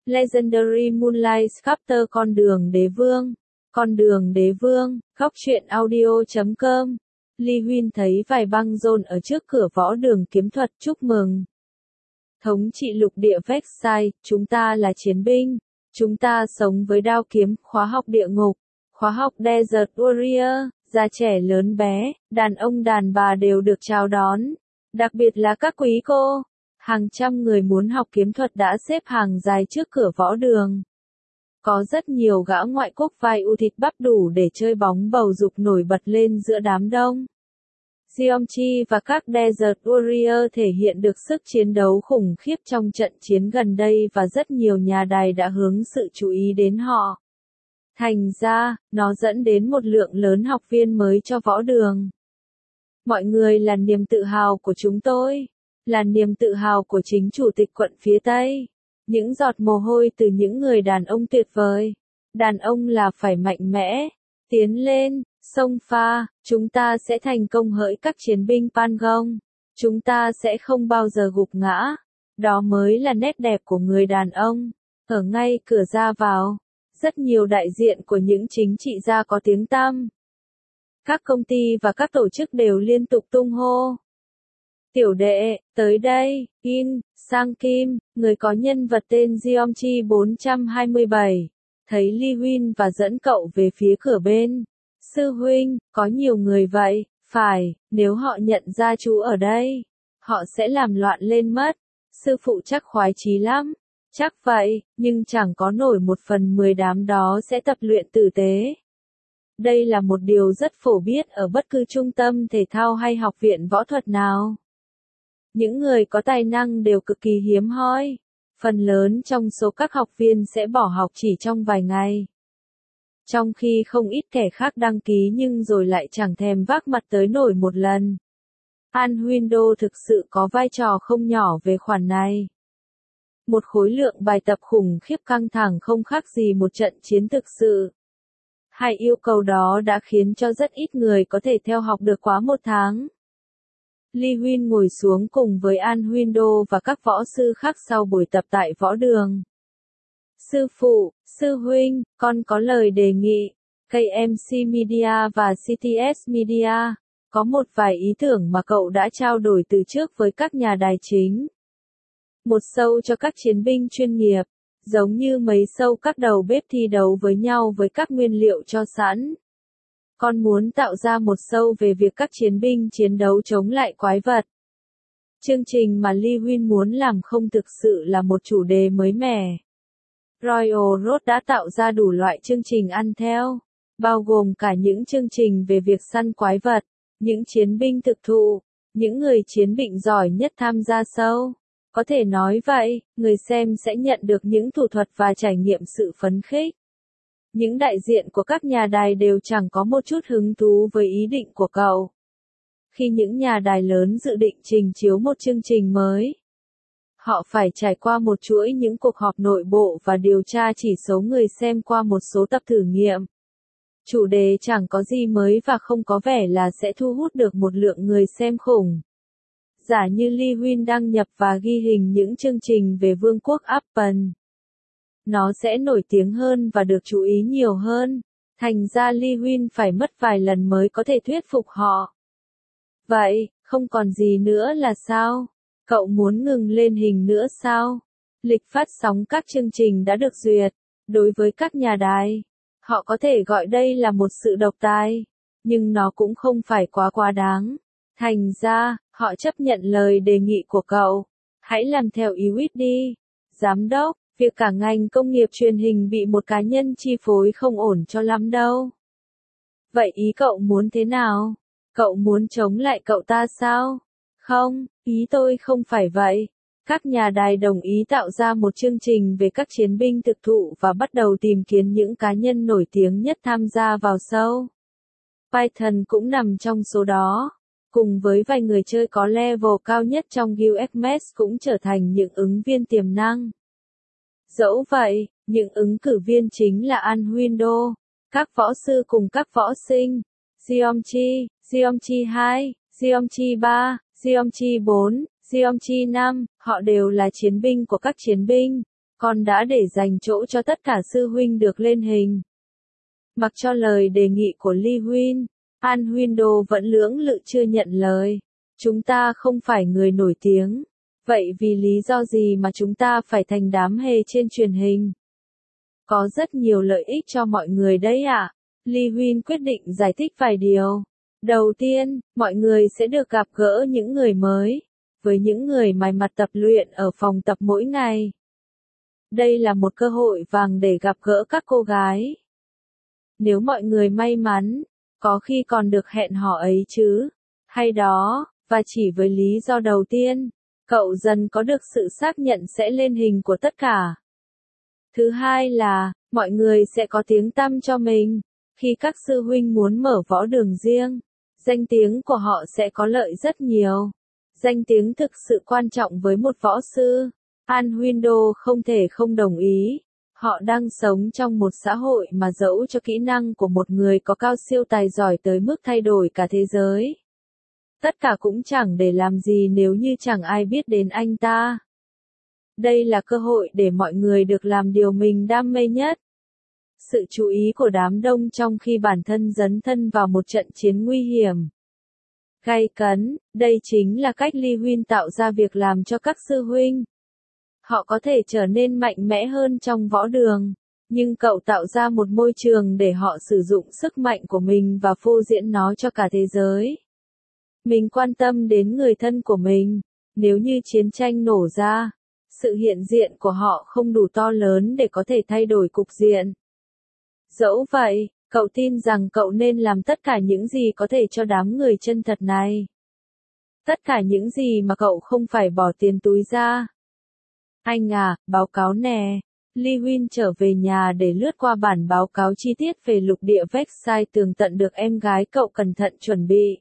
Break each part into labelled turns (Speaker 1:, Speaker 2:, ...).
Speaker 1: Legendary Moonlight Chapter Con đường đế vương, góc truyện audio.com. Lee Huynh thấy vài băng rôn ở trước cửa võ đường kiếm thuật chúc mừng. Thống trị lục địa Vexai, chúng ta là chiến binh. Chúng ta sống với đao kiếm, khóa học địa ngục, khóa học Desert Warrior, già trẻ lớn bé, đàn ông đàn bà đều được chào đón. Đặc biệt là các quý cô. Hàng trăm người muốn học kiếm thuật đã xếp hàng dài trước cửa võ đường. Có rất nhiều gã ngoại quốc vai u thịt bắp đủ để chơi bóng bầu dục nổi bật lên giữa đám đông. Jeomchi và các Desert Warrior thể hiện được sức chiến đấu khủng khiếp trong trận chiến gần đây và rất nhiều nhà đài đã hướng sự chú ý đến họ. Thành ra, nó dẫn đến một lượng lớn học viên mới cho võ đường. Mọi người là niềm tự hào của chúng tôi, là niềm tự hào của chính chủ tịch quận phía Tây. Những giọt mồ hôi từ những người đàn ông tuyệt vời. Đàn ông là phải mạnh mẽ, tiến lên, xông pha, chúng ta sẽ thành công hỡi các chiến binh Pangong. Chúng ta sẽ không bao giờ gục ngã. Đó mới là nét đẹp của người đàn ông. Ở ngay cửa ra vào, rất nhiều đại diện của những chính trị gia có tiếng tăm. Các công ty và các tổ chức đều liên tục tung hô. Tiểu đệ, tới đây, Sang Kim, người có nhân vật tên Jeomchi 427, thấy Lee Huynh và dẫn cậu về phía cửa bên. Sư huynh, có nhiều người vậy, phải, nếu họ nhận ra chú ở đây, họ sẽ làm loạn lên mất. Sư phụ chắc khoái chí lắm. Chắc vậy, nhưng chẳng có nổi 1/10 đám đó sẽ tập luyện tử tế. Đây là một điều rất phổ biến ở bất cứ trung tâm thể thao hay học viện võ thuật nào. Những người có tài năng đều cực kỳ hiếm hoi. Phần lớn trong số các học viên sẽ bỏ học chỉ trong vài ngày. Trong khi không ít kẻ khác đăng ký nhưng rồi lại chẳng thèm vác mặt tới nổi một lần. An Huynh-đô thực sự có vai trò không nhỏ về khoản này. Một khối lượng bài tập khủng khiếp căng thẳng không khác gì một trận chiến thực sự. Hai yêu cầu đó đã khiến cho rất ít người có thể theo học được quá 1 tháng. Lee Huynh ngồi xuống cùng với An Huynh-đô và các võ sư khác sau buổi tập tại võ đường. Sư phụ, sư huynh, con có lời đề nghị. KMC Media và CTS Media, có một vài ý tưởng mà cậu đã trao đổi từ trước với các nhà đài chính. Một show cho các chiến binh chuyên nghiệp, giống như mấy show các đầu bếp thi đấu với nhau với các nguyên liệu cho sẵn. Con muốn tạo ra một show về việc các chiến binh chiến đấu chống lại quái vật. Chương trình mà Lee Huynh muốn làm không thực sự là một chủ đề mới mẻ. Royal Road đã tạo ra đủ loại chương trình ăn theo, bao gồm cả những chương trình về việc săn quái vật, những chiến binh thực thụ, những người chiến binh giỏi nhất tham gia show. Có thể nói vậy, người xem sẽ nhận được những thủ thuật và trải nghiệm sự phấn khích. Những đại diện của các nhà đài đều chẳng có một chút hứng thú với ý định của cậu. Khi những nhà đài lớn dự định trình chiếu một chương trình mới, họ phải trải qua một chuỗi những cuộc họp nội bộ và điều tra chỉ số người xem qua một số tập thử nghiệm. Chủ đề chẳng có gì mới và không có vẻ là sẽ thu hút được một lượng người xem khủng. Giả như Lee Huynh đăng nhập và ghi hình những chương trình về Vương quốc Appen, nó sẽ nổi tiếng hơn và được chú ý nhiều hơn. Thành ra Lee Huynh phải mất vài lần mới có thể thuyết phục họ. Vậy, không còn gì nữa là sao? Cậu muốn ngừng lên hình nữa sao? Lịch phát sóng các chương trình đã được duyệt. Đối với các nhà đài, họ có thể gọi đây là một sự độc tài, nhưng nó cũng không phải quá đáng. Thành ra, họ chấp nhận lời đề nghị của cậu. Hãy làm theo ý Huynh đi. Giám đốc, việc cả ngành công nghiệp truyền hình bị một cá nhân chi phối không ổn cho lắm đâu. Vậy ý cậu muốn thế nào? Cậu muốn chống lại cậu ta sao? Không, ý tôi không phải vậy. Các nhà đài đồng ý tạo ra một chương trình về các chiến binh thực thụ và bắt đầu tìm kiếm những cá nhân nổi tiếng nhất tham gia vào show. Python cũng nằm trong số đó. Cùng với vài người chơi có level cao nhất trong Guild Xmas cũng trở thành những ứng viên tiềm năng. Dẫu vậy, những ứng cử viên chính là An Huynh-đô, các võ sư cùng các võ sinh, Jeomchi 2, Jeomchi 3, Jeomchi 4, Jeomchi 5, họ đều là chiến binh của các chiến binh. con đã để dành chỗ cho tất cả sư huynh được lên hình. Mặc cho lời đề nghị của Lee Huynh, An Huynh Đô vẫn lưỡng lự chưa nhận lời. Chúng ta không phải người nổi tiếng. Vậy vì lý do gì mà chúng ta phải thành đám hề trên truyền hình? Có rất nhiều lợi ích cho mọi người đấy ạ. Lee Huynh quyết định giải thích vài điều. Đầu tiên, mọi người sẽ được gặp gỡ những người mới, với những người mài mặt tập luyện ở phòng tập mỗi ngày. Đây là một cơ hội vàng để gặp gỡ các cô gái. Nếu mọi người may mắn, có khi còn được hẹn hò ấy chứ. Hay đó, và chỉ với lý do đầu tiên, cậu dần có được sự xác nhận sẽ lên hình của tất cả. Thứ hai là, mọi người sẽ có tiếng tăm cho mình. Khi các sư huynh muốn mở võ đường riêng, danh tiếng của họ sẽ có lợi rất nhiều. Danh tiếng thực sự quan trọng với một võ sư. An Huynh Đô không thể không đồng ý. Họ đang sống trong một xã hội mà dẫu cho kỹ năng của một người có cao siêu tài giỏi tới mức thay đổi cả thế giới. Tất cả cũng chẳng để làm gì nếu như chẳng ai biết đến anh ta. Đây là cơ hội để mọi người được làm điều mình đam mê nhất. Sự chú ý của đám đông trong khi bản thân dấn thân vào một trận chiến nguy hiểm. Gay cấn, đây chính là cách Lee Huynh tạo ra việc làm cho các sư huynh. Họ có thể trở nên mạnh mẽ hơn trong võ đường, nhưng cậu tạo ra một môi trường để họ sử dụng sức mạnh của mình và phô diễn nó cho cả thế giới. Mình quan tâm đến người thân của mình, nếu như chiến tranh nổ ra, sự hiện diện của họ không đủ to lớn để có thể thay đổi cục diện. Dẫu vậy, cậu tin rằng cậu nên làm tất cả những gì có thể cho đám người chân thật này. Tất cả những gì mà cậu không phải bỏ tiền túi ra. Anh à, báo cáo nè. Lee Huynh trở về nhà để lướt qua bản báo cáo chi tiết về lục địa Vexai tường tận được em gái cậu cẩn thận chuẩn bị.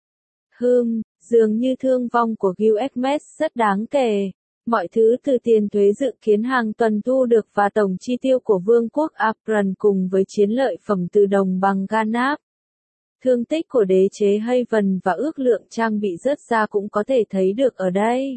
Speaker 1: Dường như thương vong của USMS rất đáng kể. Mọi thứ từ tiền thuế dự kiến hàng tuần thu được và tổng chi tiêu của Vương quốc Apran cùng với chiến lợi phẩm từ đồng bằng Ganap. Thương tích của đế chế Haven và ước lượng trang bị rớt ra cũng có thể thấy được ở đây.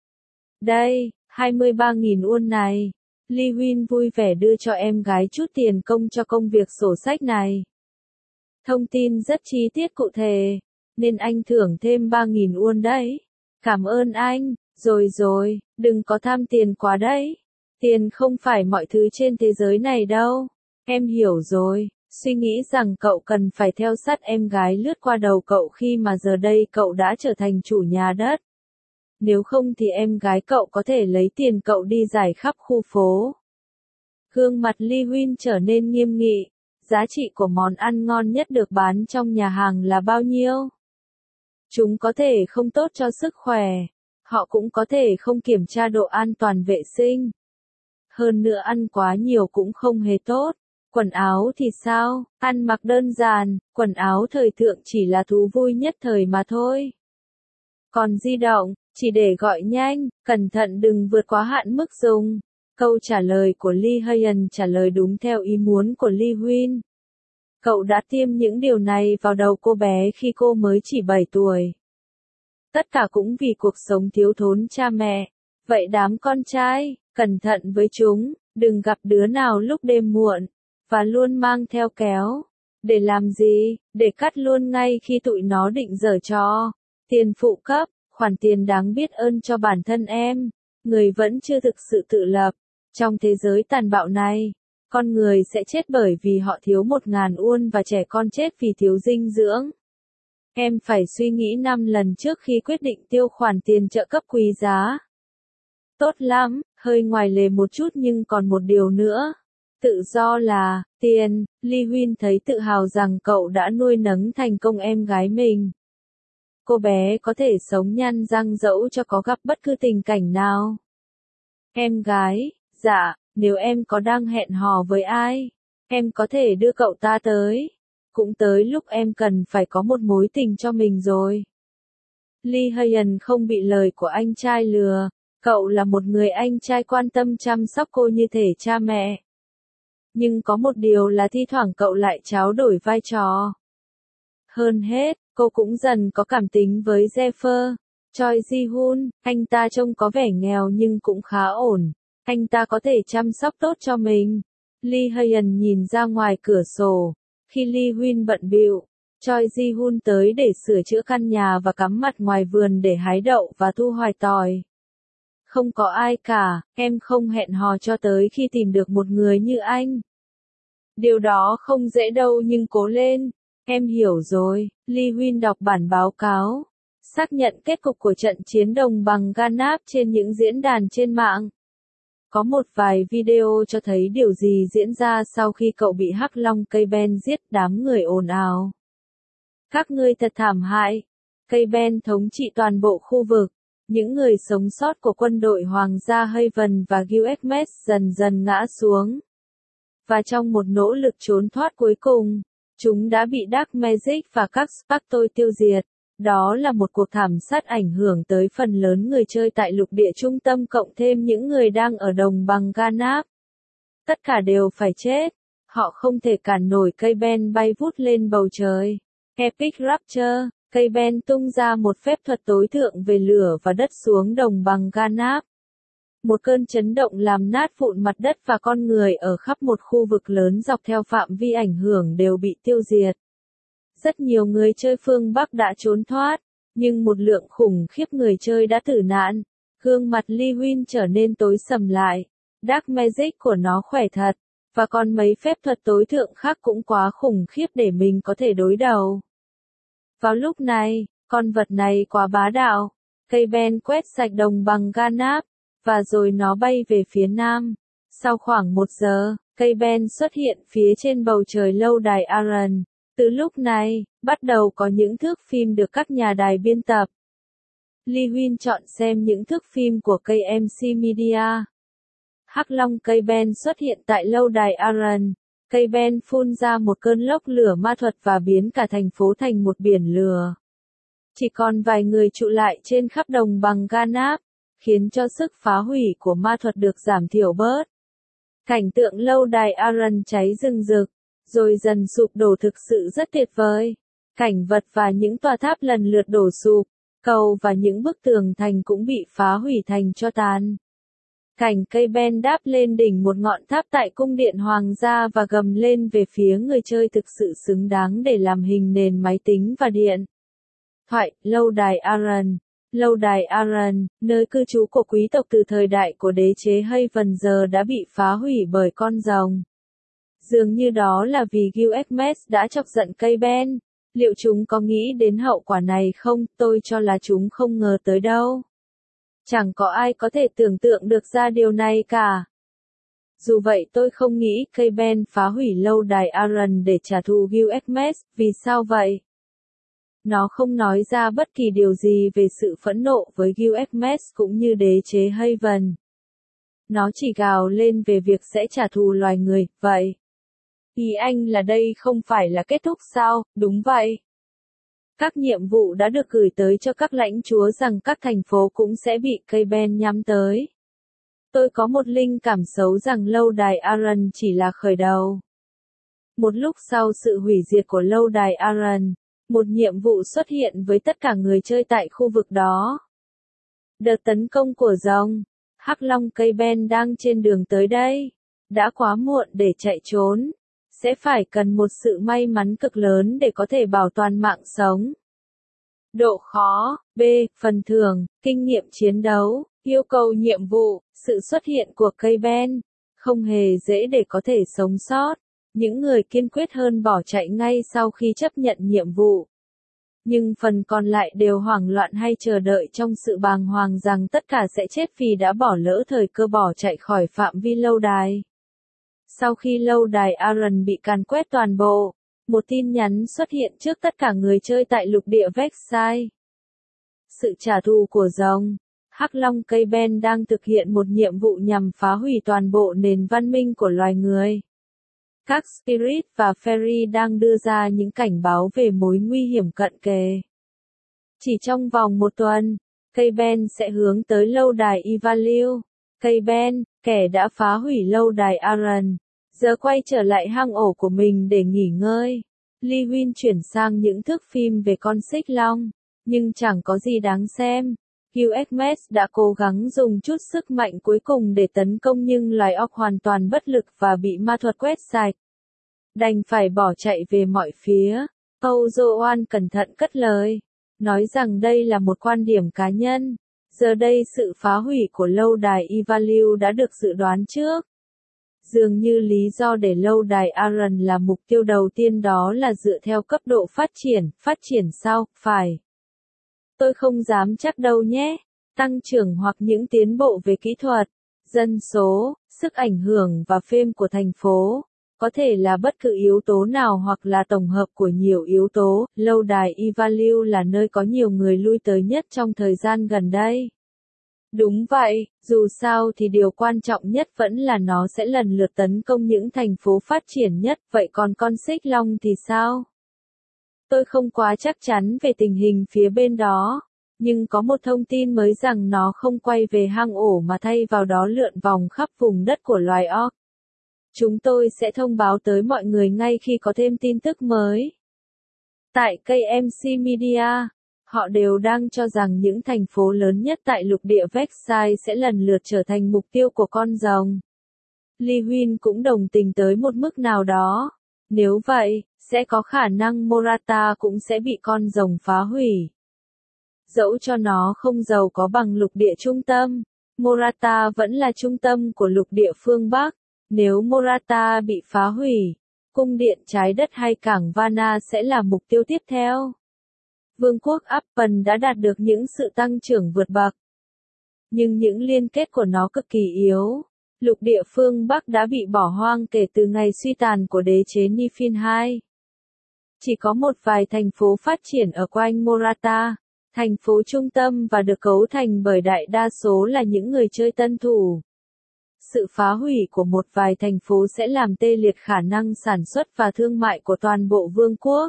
Speaker 1: Đây, 23.000 won này. Lee Huynh vui vẻ đưa cho em gái chút tiền công cho công việc sổ sách này. Thông tin rất chi tiết cụ thể, nên anh thưởng thêm 3.000 won đấy. Cảm ơn anh, rồi, đừng có tham tiền quá đấy. Tiền không phải mọi thứ trên thế giới này đâu. Em hiểu rồi, suy nghĩ rằng cậu cần phải theo sát em gái lướt qua đầu cậu khi mà giờ đây cậu đã trở thành chủ nhà đất. Nếu không thì em gái cậu có thể lấy tiền cậu đi giải khắp khu phố. Gương mặt Lee Huynh trở nên nghiêm nghị. Giá trị của món ăn ngon nhất được bán trong nhà hàng là bao nhiêu? Chúng có thể không tốt cho sức khỏe. Họ cũng có thể không kiểm tra độ an toàn vệ sinh. Hơn nữa ăn quá nhiều cũng không hề tốt. Quần áo thì sao? Ăn mặc đơn giản, quần áo thời thượng chỉ là thú vui nhất thời mà thôi. Còn di động, chỉ để gọi nhanh, cẩn thận đừng vượt quá hạn mức dùng. Câu trả lời của Lee Hayen trả lời đúng theo ý muốn của Lee Huynh. Cậu đã tiêm những điều này vào đầu cô bé khi cô mới chỉ 7 tuổi. Tất cả cũng vì cuộc sống thiếu thốn cha mẹ. Vậy đám con trai, cẩn thận với chúng, đừng gặp đứa nào lúc đêm muộn, và luôn mang theo kéo. Để làm gì? Để cắt luôn ngay khi tụi nó định giở trò. Tiền phụ cấp, khoản tiền đáng biết ơn cho bản thân em. Người vẫn chưa thực sự tự lập. Trong thế giới tàn bạo này, con người sẽ chết bởi vì họ thiếu 1.000 won và trẻ con chết vì thiếu dinh dưỡng. Em phải suy nghĩ 5 lần trước khi quyết định tiêu khoản tiền trợ cấp quý giá. Tốt lắm, hơi ngoài lề một chút nhưng còn một điều nữa. Tự do là tiền. Lee Huynh thấy tự hào rằng cậu đã nuôi nấng thành công em gái mình. Cô bé có thể sống nhăn răng dẫu cho có gặp bất cứ tình cảnh nào. Em gái, dạ, nếu em có đang hẹn hò với ai, em có thể đưa cậu ta tới. Cũng tới lúc em cần phải có một mối tình cho mình rồi. Lee Hayen không bị lời của anh trai lừa. Cậu là một người anh trai quan tâm chăm sóc cô như thể cha mẹ. Nhưng có một điều là thi thoảng cậu lại tráo đổi vai trò. Hơn hết, cô cũng dần có cảm tính với Jeffer. Choi Ji-hun, anh ta trông có vẻ nghèo nhưng cũng khá ổn. Anh ta có thể chăm sóc tốt cho mình. Lee Hyun nhìn ra ngoài cửa sổ. Khi Lee Huynh bận bịu, Choi Ji-hun tới để sửa chữa căn nhà và cắm mặt ngoài vườn để hái đậu và thu hoạch tỏi. Không có ai cả, em không hẹn hò cho tới khi tìm được một người như anh. Điều đó không dễ đâu nhưng cố lên. Em hiểu rồi. Lee Huynh đọc bản báo cáo. Xác nhận kết cục của trận chiến đồng bằng Ganap trên những diễn đàn trên mạng. Có một vài video cho thấy điều gì diễn ra sau khi cậu bị Hắc Long K-Ben giết, đám người ồn ào. Các ngươi thật thảm hại. K-Ben thống trị toàn bộ khu vực. Những người sống sót của quân đội Hoàng gia Haven và USMS dần dần ngã xuống. Và trong một nỗ lực trốn thoát cuối cùng, chúng đã bị Dark Magic và các Spactoid tiêu diệt. Đó là một cuộc thảm sát ảnh hưởng tới phần lớn người chơi tại lục địa trung tâm cộng thêm những người đang ở đồng bằng Ganap. Tất cả đều phải chết. Họ không thể cản nổi K-Ben bay vút lên bầu trời. Epic Rapture, K-Ben tung ra một phép thuật tối thượng về lửa và đất xuống đồng bằng Ganap. Một cơn chấn động làm nát vụn mặt đất và con người ở khắp một khu vực lớn dọc theo phạm vi ảnh hưởng đều bị tiêu diệt. Rất nhiều người chơi phương Bắc đã trốn thoát, nhưng một lượng khủng khiếp người chơi đã tử nạn. Gương mặt Lee Huynh trở nên tối sầm lại. Dark Magic của nó khỏe thật, và còn mấy phép thuật tối thượng khác cũng quá khủng khiếp để mình có thể đối đầu. Vào lúc này, con vật này quá bá đạo. K-Ben quét sạch đồng bằng Ganap, và rồi nó bay về phía nam. Sau khoảng 1 giờ, K-Ben xuất hiện phía trên bầu trời lâu đài Aran. Từ lúc này, bắt đầu có những thước phim được các nhà đài biên tập. Lee Huynh chọn xem những thước phim của KMC Media. Hắc Long K-Ben xuất hiện tại lâu đài Aran. K-Ben phun ra một cơn lốc lửa ma thuật và biến cả thành phố thành một biển lửa. Chỉ còn vài người trụ lại trên khắp đồng bằng Ganap, khiến cho sức phá hủy của ma thuật được giảm thiểu bớt. Cảnh tượng lâu đài Aran cháy rừng rực, rồi dần sụp đổ thực sự rất tuyệt vời. Cảnh vật và những tòa tháp lần lượt đổ sụp, cầu và những bức tường thành cũng bị phá hủy thành tro tàn. Cảnh K-Ben đáp lên đỉnh một ngọn tháp tại cung điện hoàng gia và gầm lên về phía người chơi thực sự xứng đáng để làm hình nền máy tính và điện thoại. Lâu đài Aran. Lâu đài Aran, nơi cư trú của quý tộc từ thời đại của đế chế Haven giờ đã bị phá hủy bởi con rồng. Dường như đó là vì USMS đã chọc giận K-Ben. Liệu chúng có nghĩ đến hậu quả này không? Tôi cho là chúng không ngờ tới đâu. Chẳng có ai có thể tưởng tượng được ra điều này cả. Dù vậy tôi không nghĩ K-Ben phá hủy lâu đài Aran để trả thù USMS. Vì sao vậy? Nó không nói ra bất kỳ điều gì về sự phẫn nộ với USMS cũng như đế chế Haven. Nó chỉ gào lên về việc sẽ trả thù loài người. Vậy ý anh là đây không phải là kết thúc sao? Đúng vậy. Các nhiệm vụ đã được gửi tới cho các lãnh chúa rằng các thành phố cũng sẽ bị K-Ben nhắm tới. Tôi có một linh cảm xấu rằng lâu đài Aran chỉ là khởi đầu. Một lúc sau sự hủy diệt của lâu đài Aran, một nhiệm vụ xuất hiện với tất cả người chơi tại khu vực đó. Đợt tấn công của rồng. Hắc Long K-Ben đang trên đường tới đây. Đã quá muộn để chạy trốn. Sẽ phải cần một sự may mắn cực lớn để có thể bảo toàn mạng sống. Độ khó. B. Phần thưởng, kinh nghiệm chiến đấu, yêu cầu nhiệm vụ, sự xuất hiện của K-Ben. Không hề dễ để có thể sống sót. Những người kiên quyết hơn bỏ chạy ngay sau khi chấp nhận nhiệm vụ. Nhưng phần còn lại đều hoảng loạn hay chờ đợi trong sự bàng hoàng rằng tất cả sẽ chết vì đã bỏ lỡ thời cơ bỏ chạy khỏi phạm vi lâu đài. Sau khi lâu đài Aran bị càn quét toàn bộ, một tin nhắn xuất hiện trước tất cả người chơi tại lục địa Vexai. Sự trả thù của rồng. Hắc Long K-Ben đang thực hiện một nhiệm vụ nhằm phá hủy toàn bộ nền văn minh của loài người. Các Spirit và Fairy đang đưa ra những cảnh báo về mối nguy hiểm cận kề. Chỉ trong vòng 1 tuần, K-Ben sẽ hướng tới lâu đài Ivaliu. K-Ben, kẻ đã phá hủy lâu đài Aran, giờ quay trở lại hang ổ của mình để nghỉ ngơi. Lee Huynh chuyển sang những thước phim về con xích long, nhưng chẳng có gì đáng xem. UXMS đã cố gắng dùng chút sức mạnh cuối cùng để tấn công nhưng loài óc hoàn toàn bất lực và bị ma thuật quét sạch. Đành phải bỏ chạy về mọi phía. Âu Joan cẩn thận cất lời, nói rằng đây là một quan điểm cá nhân. Giờ đây sự phá hủy của lâu đài Ivalue đã được dự đoán trước. Dường như lý do để lâu đài Aran là mục tiêu đầu tiên đó là dựa theo cấp độ phát triển sao, phải. Tôi không dám chắc đâu nhé. Tăng trưởng hoặc những tiến bộ về kỹ thuật, dân số, sức ảnh hưởng và fame của thành phố. Có thể là bất cứ yếu tố nào hoặc là tổng hợp của nhiều yếu tố. Lâu đài Ivalue là nơi có nhiều người lui tới nhất trong thời gian gần đây. Đúng vậy, dù sao thì điều quan trọng nhất vẫn là nó sẽ lần lượt tấn công những thành phố phát triển nhất, vậy còn con xích long thì sao? Tôi không quá chắc chắn về tình hình phía bên đó, nhưng có một thông tin mới rằng nó không quay về hang ổ mà thay vào đó lượn vòng khắp vùng đất của loài orc. Chúng tôi sẽ thông báo tới mọi người ngay khi có thêm tin tức mới. Tại KMC Media, họ đều đang cho rằng những thành phố lớn nhất tại lục địa Vexai sẽ lần lượt trở thành mục tiêu của con rồng. Li Huynh cũng đồng tình tới một mức nào đó. Nếu vậy, sẽ có khả năng Morata cũng sẽ bị con rồng phá hủy. Dẫu cho nó không giàu có bằng lục địa trung tâm, Morata vẫn là trung tâm của lục địa phương Bắc. Nếu Morata bị phá hủy, cung điện trái đất hay cảng Varna sẽ là mục tiêu tiếp theo. Vương quốc Appen đã đạt được những sự tăng trưởng vượt bậc. Nhưng những liên kết của nó cực kỳ yếu. Lục địa phương Bắc đã bị bỏ hoang kể từ ngày suy tàn của đế chế Niflheim II. Chỉ có một vài thành phố phát triển ở quanh Morata, thành phố trung tâm và được cấu thành bởi đại đa số là những người chơi tân thủ. Sự phá hủy của một vài thành phố sẽ làm tê liệt khả năng sản xuất và thương mại của toàn bộ vương quốc.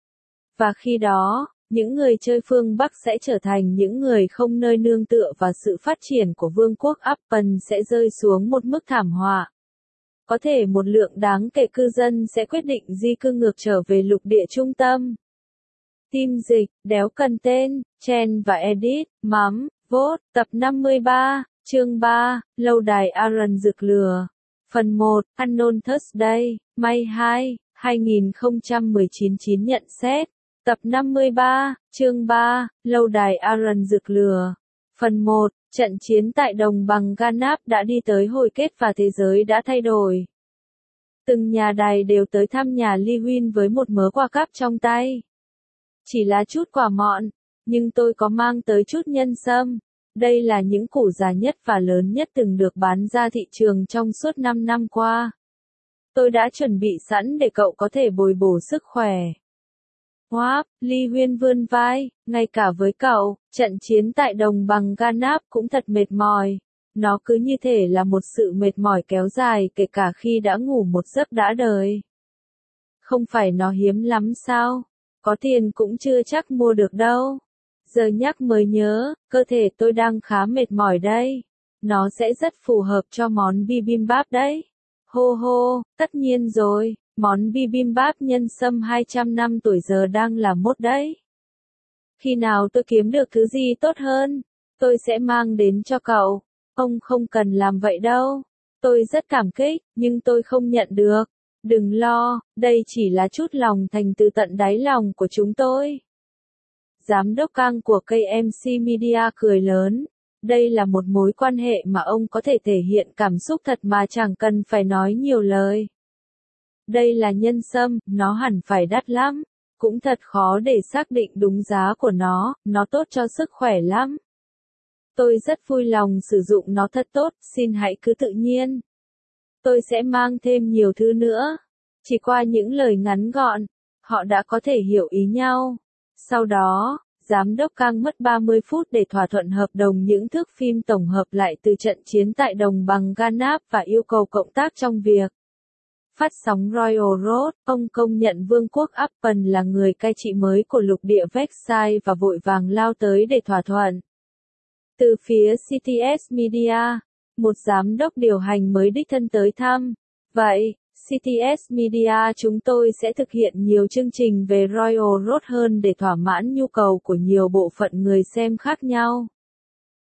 Speaker 1: Và khi đó, những người chơi phương Bắc sẽ trở thành những người không nơi nương tựa và sự phát triển của vương quốc Appen sẽ rơi xuống một mức thảm họa. Có thể một lượng đáng kể cư dân sẽ quyết định di cư ngược trở về lục địa trung tâm. Team dịch, đéo cần tên, Chen và Edit, mắm, vote, tập 53, chương 3, lâu đài Aran rực lửa. Phần 1, Unknown Thursday, May 2, 2019 9 nhận xét. Tập 53, chương 3, lâu đài Aran rực lửa. Phần 1, trận chiến tại đồng bằng Ganap đã đi tới hồi kết và thế giới đã thay đổi. Từng nhà đài đều tới thăm nhà Li Huynh với một mớ quà cáp trong tay. Chỉ là chút quả mọn, nhưng tôi có mang tới chút nhân sâm. Đây là những củ già nhất và lớn nhất từng được bán ra thị trường trong suốt 5 năm qua. Tôi đã chuẩn bị sẵn để cậu có thể bồi bổ sức khỏe. Hoáp, Li Huyên vươn vai, ngay cả với cậu, trận chiến tại đồng bằng Ganap cũng thật mệt mỏi. Nó cứ như thể là một sự mệt mỏi kéo dài kể cả khi đã ngủ một giấc đã đời. Không phải nó hiếm lắm sao? Có tiền cũng chưa chắc mua được đâu. Giờ nhắc mới nhớ, cơ thể tôi đang khá mệt mỏi đây. Nó sẽ rất phù hợp cho món bibimbap đấy. Hô hô, tất nhiên rồi, món bibimbap nhân sâm 200 năm tuổi giờ đang là mốt đấy. Khi nào tôi kiếm được thứ gì tốt hơn, tôi sẽ mang đến cho cậu. Ông không cần làm vậy đâu. Tôi rất cảm kích, nhưng tôi không nhận được. Đừng lo, đây chỉ là chút lòng thành từ tận đáy lòng của chúng tôi. Giám đốc Kang của KMC Media cười lớn. Đây là một mối quan hệ mà ông có thể thể hiện cảm xúc thật mà chẳng cần phải nói nhiều lời. Đây là nhân sâm, nó hẳn phải đắt lắm. Cũng thật khó để xác định đúng giá của nó tốt cho sức khỏe lắm. Tôi rất vui lòng sử dụng nó thật tốt, xin hãy cứ tự nhiên. Tôi sẽ mang thêm nhiều thứ nữa. Chỉ qua những lời ngắn gọn, họ đã có thể hiểu ý nhau. Sau đó, giám đốc Kang mất 30 phút để thỏa thuận hợp đồng những thước phim tổng hợp lại từ trận chiến tại đồng bằng Ganap và yêu cầu cộng tác trong việc phát sóng Royal Road. Ông công nhận vương quốc Appen là người cai trị mới của lục địa Vexai và vội vàng lao tới để thỏa thuận. Từ phía CTS Media, một giám đốc điều hành mới đích thân tới thăm. Vậy, CTS Media chúng tôi sẽ thực hiện nhiều chương trình về Royal Road hơn để thỏa mãn nhu cầu của nhiều bộ phận người xem khác nhau.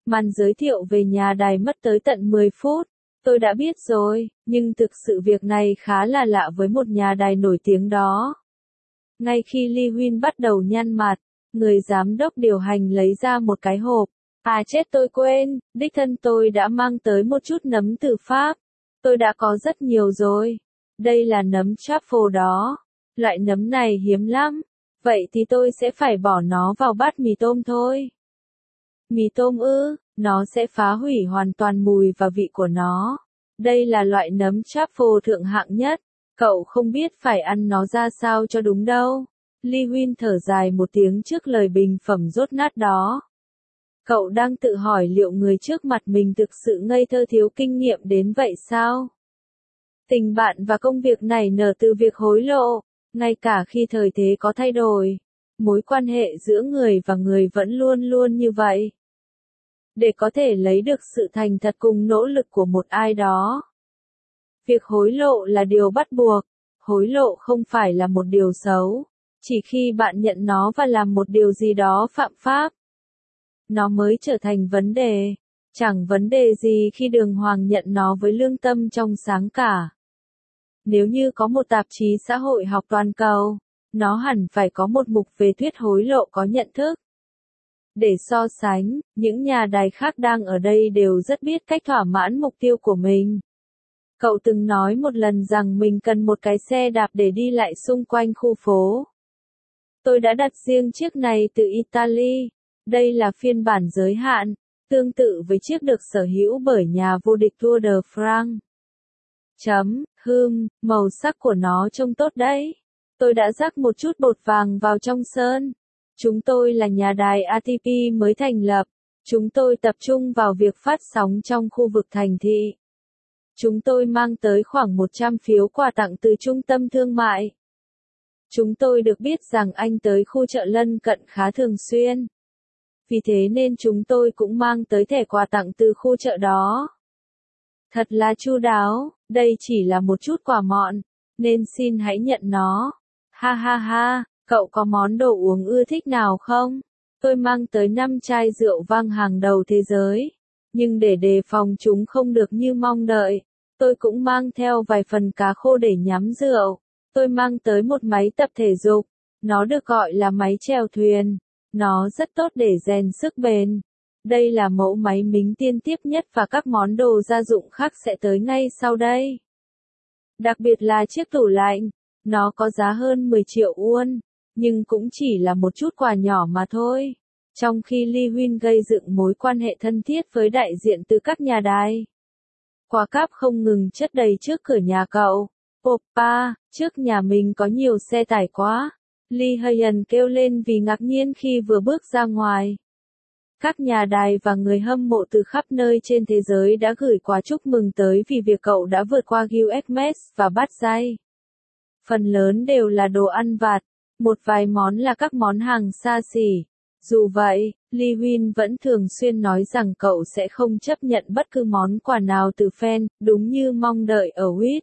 Speaker 1: Màn giới thiệu về nhà đài mất tới tận 10 phút. Tôi đã biết rồi, nhưng thực sự việc này khá là lạ với một nhà đài nổi tiếng đó. Ngay khi Lee Huynh bắt đầu nhăn mặt, người giám đốc điều hành lấy ra một cái hộp. À chết tôi quên, đích thân tôi đã mang tới một chút nấm từ Pháp. Tôi đã có rất nhiều rồi. Đây là nấm truffle đó. Loại nấm này hiếm lắm. Vậy thì tôi sẽ phải bỏ nó vào bát mì tôm thôi. Mì tôm ư, nó sẽ phá hủy hoàn toàn mùi và vị của nó. Đây là loại nấm truffle thượng hạng nhất. Cậu không biết phải ăn nó ra sao cho đúng đâu. Lee Huynh thở dài một tiếng trước lời bình phẩm dốt nát đó. Cậu đang tự hỏi liệu người trước mặt mình thực sự ngây thơ thiếu kinh nghiệm đến vậy sao? Tình bạn và công việc nảy nở từ việc hối lộ, ngay cả khi thời thế có thay đổi. Mối quan hệ giữa người và người vẫn luôn luôn như vậy. Để có thể lấy được sự thành thật cùng nỗ lực của một ai đó. Việc hối lộ là điều bắt buộc. Hối lộ không phải là một điều xấu. Chỉ khi bạn nhận nó và làm một điều gì đó phạm pháp, nó mới trở thành vấn đề. Chẳng vấn đề gì khi đường hoàng nhận nó với lương tâm trong sáng cả. Nếu như có một tạp chí xã hội học toàn cầu, nó hẳn phải có một mục về thuyết hối lộ có nhận thức. Để so sánh, những nhà đài khác đang ở đây đều rất biết cách thỏa mãn mục tiêu của mình. Cậu từng nói một lần rằng mình cần một cái xe đạp để đi lại xung quanh khu phố. Tôi đã đặt riêng chiếc này từ Italy. Đây là phiên bản giới hạn, tương tự với chiếc được sở hữu bởi nhà vô địch Tour de France. Màu sắc của nó trông tốt đấy. Tôi đã rắc một chút bột vàng vào trong sơn. Chúng tôi là nhà đài ATP mới thành lập. Chúng tôi tập trung vào việc phát sóng trong khu vực thành thị. Chúng tôi mang tới khoảng 100 phiếu quà tặng từ trung tâm thương mại. Chúng tôi được biết rằng anh tới khu chợ lân cận khá thường xuyên. Vì thế nên chúng tôi cũng mang tới thẻ quà tặng từ khu chợ đó. Thật là chu đáo, đây chỉ là một chút quà mọn, nên xin hãy nhận nó. Ha ha ha, cậu có món đồ uống ưa thích nào không? Tôi mang tới 5 chai rượu vang hàng đầu thế giới. Nhưng để đề phòng chúng không được như mong đợi, tôi cũng mang theo vài phần cá khô để nhắm rượu. Tôi mang tới một máy tập thể dục. Nó được gọi là máy chèo thuyền. Nó rất tốt để rèn sức bền. Đây là mẫu máy mính tiên tiếp nhất và các món đồ gia dụng khác sẽ tới ngay sau đây. Đặc biệt là chiếc tủ lạnh. Nó có giá hơn 10 triệu won, nhưng cũng chỉ là một chút quà nhỏ mà thôi. Trong khi Lee Huynh gây dựng mối quan hệ thân thiết với đại diện từ các nhà đài. Quà cáp không ngừng chất đầy trước cửa nhà cậu. Oppa, trước nhà mình có nhiều xe tải quá. Lee Hyun kêu lên vì ngạc nhiên khi vừa bước ra ngoài. Các nhà đài và người hâm mộ từ khắp nơi trên thế giới đã gửi quà chúc mừng tới vì việc cậu đã vượt qua US và bắt giây. Phần lớn đều là đồ ăn vặt, một vài món là các món hàng xa xỉ. Dù vậy, Lee Huynh vẫn thường xuyên nói rằng cậu sẽ không chấp nhận bất cứ món quà nào từ fan, đúng như mong đợi ở Whit.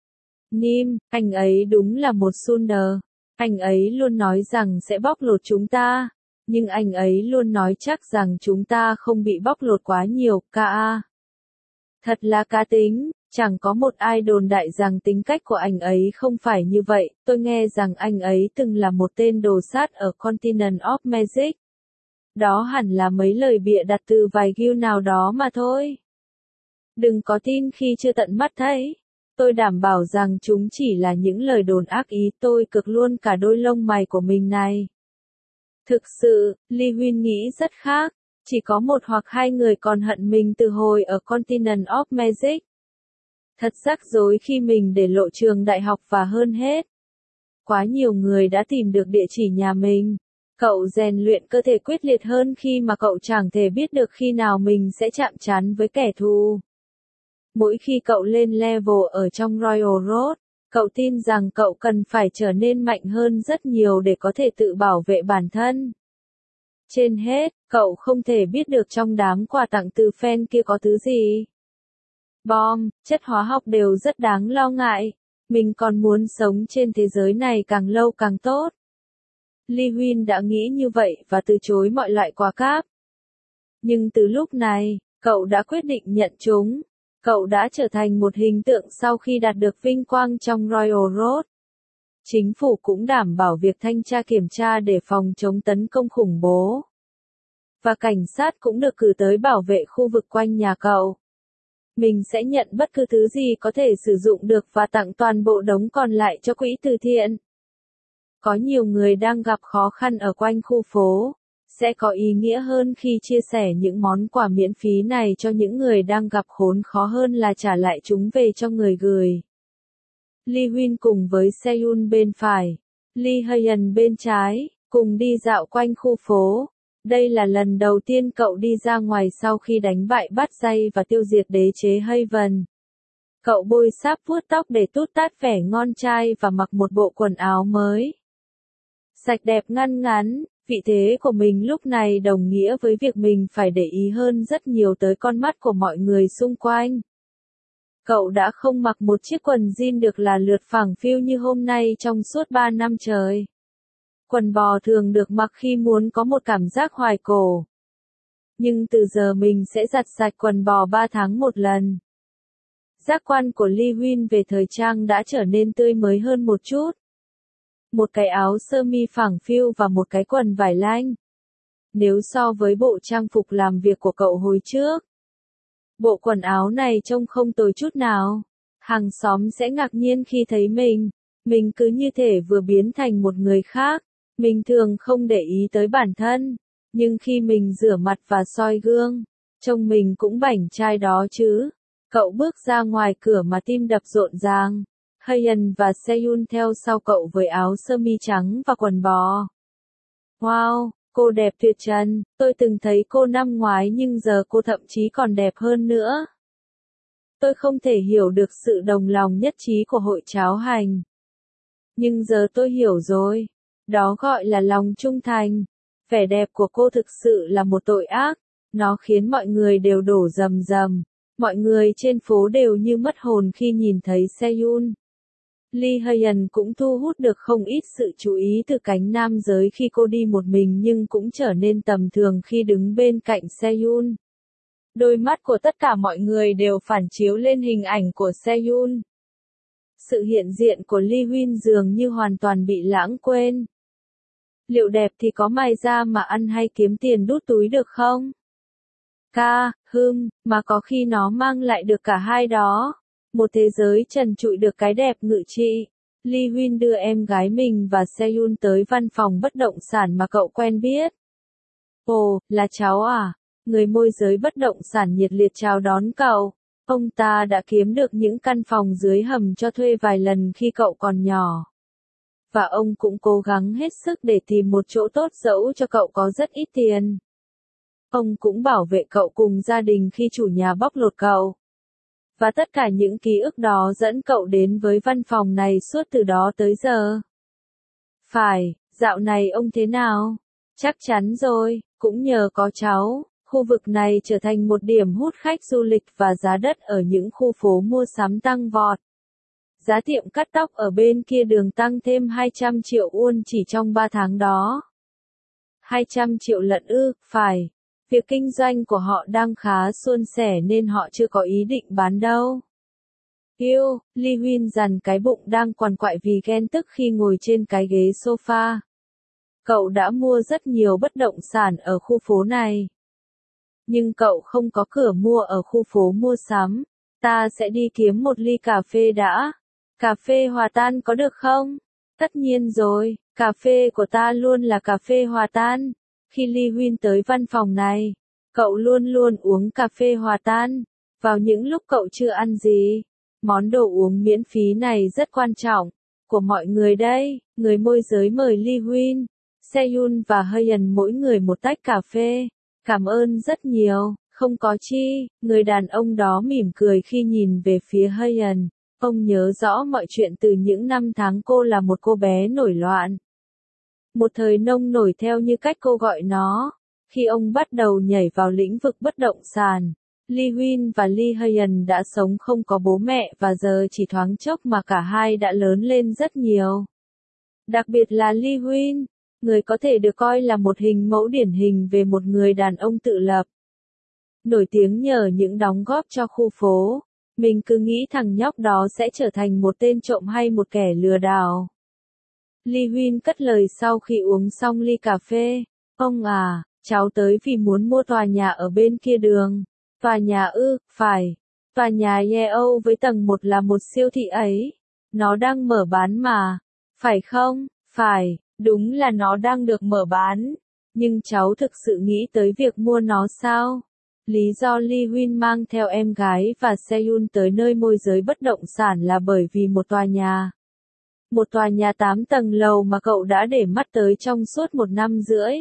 Speaker 1: Nim, anh ấy đúng là một Sunder. Anh ấy luôn nói rằng sẽ bóc lột chúng ta. Nhưng anh ấy luôn nói chắc rằng chúng ta không bị bóc lột quá nhiều, ca. Thật là cá tính, chẳng có một ai đồn đại rằng tính cách của anh ấy không phải như vậy. Tôi nghe rằng anh ấy từng là một tên đồ sát ở Continent of Magic. Đó hẳn là mấy lời bịa đặt từ vài guild nào đó mà thôi. Đừng có tin khi chưa tận mắt thấy. Tôi đảm bảo rằng chúng chỉ là những lời đồn ác ý. Tôi cực luôn cả đôi lông mày của mình này. Thực sự, Lee Huynh nghĩ rất khác. Chỉ có một hoặc hai người còn hận mình từ hồi ở Continent of Magic. Thật rắc rối khi mình để lộ trường đại học và hơn hết. Quá nhiều người đã tìm được địa chỉ nhà mình. Cậu rèn luyện cơ thể quyết liệt hơn khi mà cậu chẳng thể biết được khi nào mình sẽ chạm trán với kẻ thù. Mỗi khi cậu lên level ở trong Royal Road, cậu tin rằng cậu cần phải trở nên mạnh hơn rất nhiều để có thể tự bảo vệ bản thân. Trên hết, cậu không thể biết được trong đám quà tặng từ fan kia có thứ gì. Bom, chất hóa học đều rất đáng lo ngại. Mình còn muốn sống trên thế giới này càng lâu càng tốt. Lee Huynh đã nghĩ như vậy và từ chối mọi loại quà cáp. Nhưng từ lúc này, cậu đã quyết định nhận chúng. Cậu đã trở thành một hình tượng sau khi đạt được vinh quang trong Royal Road. Chính phủ cũng đảm bảo việc thanh tra kiểm tra để phòng chống tấn công khủng bố. Và cảnh sát cũng được cử tới bảo vệ khu vực quanh nhà cậu. Mình sẽ nhận bất cứ thứ gì có thể sử dụng được và tặng toàn bộ đống còn lại cho quỹ từ thiện. Có nhiều người đang gặp khó khăn ở quanh khu phố. Sẽ có ý nghĩa hơn khi chia sẻ những món quà miễn phí này cho những người đang gặp khốn khó hơn là trả lại chúng về cho người gửi. Lee Huynh cùng với Seyun bên phải, Lee Hae-yeon bên trái, cùng đi dạo quanh khu phố. Đây là lần đầu tiên cậu đi ra ngoài sau khi đánh bại Bắt Dây và tiêu diệt đế chế Haven. Cậu bôi sáp vuốt tóc để tút tát vẻ ngon trai và mặc một bộ quần áo mới. Sạch đẹp ngăn ngắn, vị thế của mình lúc này đồng nghĩa với việc mình phải để ý hơn rất nhiều tới con mắt của mọi người xung quanh. Cậu đã không mặc một chiếc quần jean được là lượt phẳng phiu như hôm nay trong suốt 3 năm trời. Quần bò thường được mặc khi muốn có một cảm giác hoài cổ. Nhưng từ giờ mình sẽ giặt sạch quần bò 3 tháng một lần. Giác quan của Lee Huynh về thời trang đã trở nên tươi mới hơn một chút. Một cái áo sơ mi phẳng phiu và một cái quần vải lanh. Nếu so với bộ trang phục làm việc của cậu hồi trước, bộ quần áo này trông không tồi chút nào. Hàng xóm sẽ ngạc nhiên khi thấy mình cứ như thể vừa biến thành một người khác. Mình thường không để ý tới bản thân, nhưng khi mình rửa mặt và soi gương, trông mình cũng bảnh trai đó chứ. Cậu bước ra ngoài cửa mà tim đập rộn ràng. Hae-yeon và Seyun theo sau cậu với áo sơ mi trắng và quần bò. Wow, cô đẹp tuyệt trần, tôi từng thấy cô năm ngoái nhưng giờ cô thậm chí còn đẹp hơn nữa. Tôi không thể hiểu được sự đồng lòng nhất trí của hội cháo hành. Nhưng giờ tôi hiểu rồi. Đó gọi là lòng trung thành. Vẻ đẹp của cô thực sự là một tội ác. Nó khiến mọi người đều đổ rầm rầm. Mọi người trên phố đều như mất hồn khi nhìn thấy Seyun. Lee Hae-yeon cũng thu hút được không ít sự chú ý từ cánh nam giới khi cô đi một mình nhưng cũng trở nên tầm thường khi đứng bên cạnh Seyun. Đôi mắt của tất cả mọi người đều phản chiếu lên hình ảnh của Seyun. Sự hiện diện của Lee Huynh dường như hoàn toàn bị lãng quên. Liệu đẹp thì có mài ra mà ăn hay kiếm tiền đút túi được không? Mà có khi nó mang lại được cả hai đó. Một thế giới trần trụi được cái đẹp ngự trị. Lee Huynh đưa em gái mình và Seyun tới văn phòng bất động sản mà cậu quen biết. Ồ, là cháu à? Người môi giới bất động sản nhiệt liệt chào đón cậu. Ông ta đã kiếm được những căn phòng dưới hầm cho thuê vài lần khi cậu còn nhỏ. Và ông cũng cố gắng hết sức để tìm một chỗ tốt dẫu cho cậu có rất ít tiền. Ông cũng bảo vệ cậu cùng gia đình khi chủ nhà bóc lột cậu. Và tất cả những ký ức đó dẫn cậu đến với văn phòng này suốt từ đó tới giờ. Phải, dạo này ông thế nào? Chắc chắn rồi, cũng nhờ có cháu, khu vực này trở thành một điểm hút khách du lịch và giá đất ở những khu phố mua sắm tăng vọt. Giá tiệm cắt tóc ở bên kia đường tăng thêm 200 triệu won chỉ trong 3 tháng đó. 200 triệu lận ư, phải. Việc kinh doanh của họ đang khá suôn sẻ nên họ chưa có ý định bán đâu. Yêu, Lee Huynh dằn cái bụng đang quằn quại vì ghen tức khi ngồi trên cái ghế sofa. Cậu đã mua rất nhiều bất động sản ở khu phố này. Nhưng cậu không có cửa mua ở khu phố mua sắm. Ta sẽ đi kiếm một ly cà phê đã. Cà phê hòa tan có được không? Tất nhiên rồi, cà phê của ta luôn là cà phê hòa tan. Khi Lee Huynh tới văn phòng này, cậu luôn luôn uống cà phê hòa tan. Vào những lúc cậu chưa ăn gì, món đồ uống miễn phí này rất quan trọng. Của mọi người đây, người môi giới mời Lee Huynh, Seyun và Hae-yeon mỗi người một tách cà phê. Cảm ơn rất nhiều, không có chi, người đàn ông đó mỉm cười khi nhìn về phía Hae-yeon. Ông nhớ rõ mọi chuyện từ những năm tháng cô là một cô bé nổi loạn. Một thời nông nổi theo như cách cô gọi nó. Khi ông bắt đầu nhảy vào lĩnh vực bất động sản, Lee Huynh và Lee Hae-yeon đã sống không có bố mẹ và giờ chỉ thoáng chốc mà cả hai đã lớn lên rất nhiều. Đặc biệt là Lee Huynh, người có thể được coi là một hình mẫu điển hình về một người đàn ông tự lập. nổi tiếng nhờ những đóng góp cho khu phố. Mình cứ nghĩ thằng nhóc đó sẽ trở thành một tên trộm hay một kẻ lừa đảo. Lee Huynh cất lời sau khi uống xong ly cà phê. Ông à, cháu tới vì muốn mua tòa nhà ở bên kia đường. Tòa nhà ư, phải. Tòa nhà Yeo với tầng 1 là một siêu thị ấy. Nó đang mở bán mà. Phải không? Phải, đúng là nó đang được mở bán. Nhưng cháu thực sự nghĩ tới việc mua nó sao? Lý do Lee Huynh mang theo em gái và Seyun tới nơi môi giới bất động sản là bởi vì một tòa nhà. Một tòa nhà 8 tầng lầu mà cậu đã để mắt tới trong suốt 1 năm rưỡi.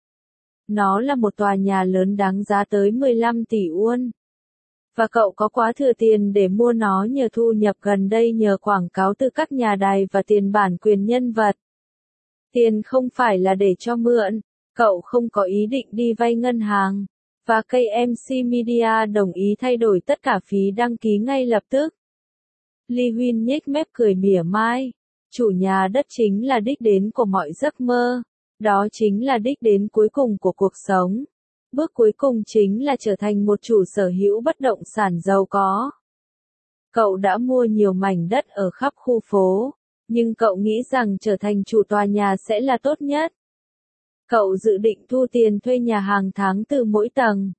Speaker 1: Nó là một tòa nhà lớn đáng giá tới 15 tỷ won. Và cậu có quá thừa tiền để mua nó nhờ thu nhập gần đây nhờ quảng cáo từ các nhà đài và tiền bản quyền nhân vật. Tiền không phải là để cho mượn, cậu không có ý định đi vay ngân hàng. Và KMC Media đồng ý thay đổi tất cả phí đăng ký ngay lập tức. Lee Huynh nhếch mép cười mỉa mai. Chủ nhà đất chính là đích đến của mọi giấc mơ. Đó chính là đích đến cuối cùng của cuộc sống. Bước cuối cùng chính là trở thành một chủ sở hữu bất động sản giàu có. Cậu đã mua nhiều mảnh đất ở khắp khu phố, nhưng cậu nghĩ rằng trở thành chủ tòa nhà sẽ là tốt nhất. Cậu dự định thu tiền thuê nhà hàng tháng từ mỗi tầng.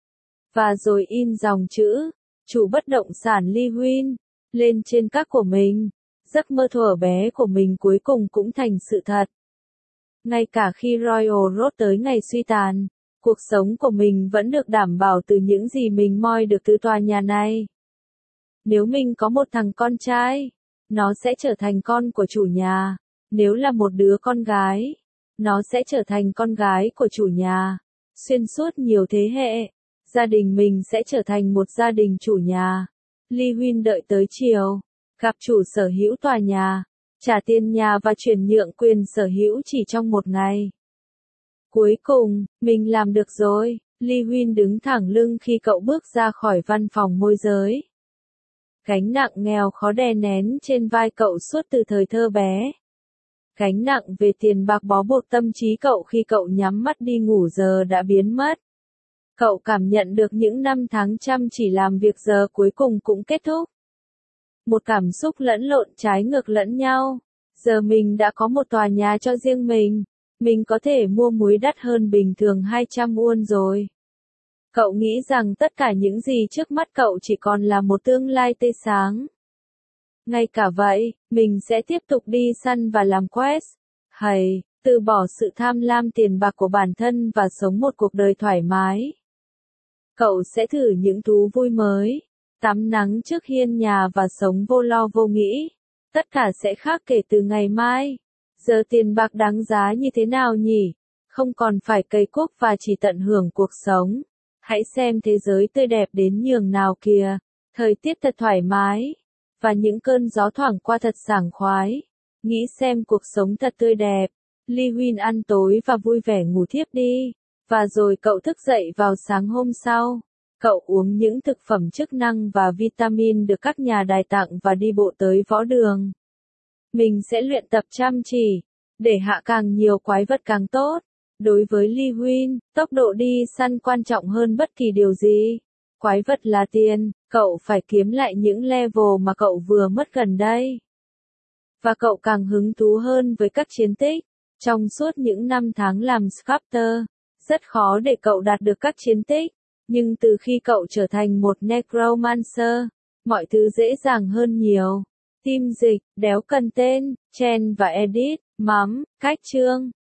Speaker 1: Và rồi in dòng chữ, chủ bất động sản Lee Huynh, lên trên các của mình. Giấc mơ thuở bé của mình cuối cùng cũng thành sự thật. Ngay cả khi Royal Road tới ngày suy tàn, cuộc sống của mình vẫn được đảm bảo từ những gì mình moi được từ tòa nhà này. Nếu mình có một thằng con trai, nó sẽ trở thành con của chủ nhà. Nếu là một đứa con gái, nó sẽ trở thành con gái của chủ nhà. Xuyên suốt nhiều thế hệ, gia đình mình sẽ trở thành một gia đình chủ nhà. Lee Huynh đợi tới chiều, gặp chủ sở hữu tòa nhà, trả tiền nhà và chuyển nhượng quyền sở hữu chỉ trong 1 ngày. Cuối cùng, mình làm được rồi. Lee Huynh đứng thẳng lưng khi cậu bước ra khỏi văn phòng môi giới. Gánh nặng nghèo khó đè nén trên vai cậu suốt từ thời thơ bé. Gánh nặng về tiền bạc bó buộc tâm trí cậu khi cậu nhắm mắt đi ngủ giờ đã biến mất. Cậu cảm nhận được những năm tháng chăm chỉ làm việc giờ cuối cùng cũng kết thúc. Một cảm xúc lẫn lộn trái ngược lẫn nhau. Giờ mình đã có một tòa nhà cho riêng mình. Mình có thể mua muối đắt hơn bình thường 200 won rồi. Cậu nghĩ rằng tất cả những gì trước mắt cậu chỉ còn là một tương lai tươi sáng. Ngay cả vậy, mình sẽ tiếp tục đi săn và làm quest. Hay, từ bỏ sự tham lam tiền bạc của bản thân và sống một cuộc đời thoải mái. Cậu sẽ thử những thú vui mới. Tắm nắng trước hiên nhà và sống vô lo vô nghĩ. Tất cả sẽ khác kể từ ngày mai. Giờ tiền bạc đáng giá như thế nào nhỉ? Không còn phải cày cuốc và chỉ tận hưởng cuộc sống. Hãy xem thế giới tươi đẹp đến nhường nào kìa. Thời tiết thật thoải mái. Và những cơn gió thoảng qua thật sảng khoái. Nghĩ xem cuộc sống thật tươi đẹp. Lee Huynh ăn tối và vui vẻ ngủ thiếp đi. Và rồi cậu thức dậy vào sáng hôm sau. Cậu uống những thực phẩm chức năng và vitamin được các nhà đài tặng và đi bộ tới võ đường. Mình sẽ luyện tập chăm chỉ, để hạ càng nhiều quái vật càng tốt. Đối với Lee Huynh, tốc độ đi săn quan trọng hơn bất kỳ điều gì. Quái vật là tiền, cậu phải kiếm lại những level mà cậu vừa mất gần đây. Và cậu càng hứng thú hơn với các chiến tích. Trong suốt những năm tháng làm sculptor, rất khó để cậu đạt được các chiến tích. Nhưng từ khi cậu trở thành một necromancer, mọi thứ dễ dàng hơn nhiều. Team dịch, đéo cần tên, chen và edit, mắm, cách chương.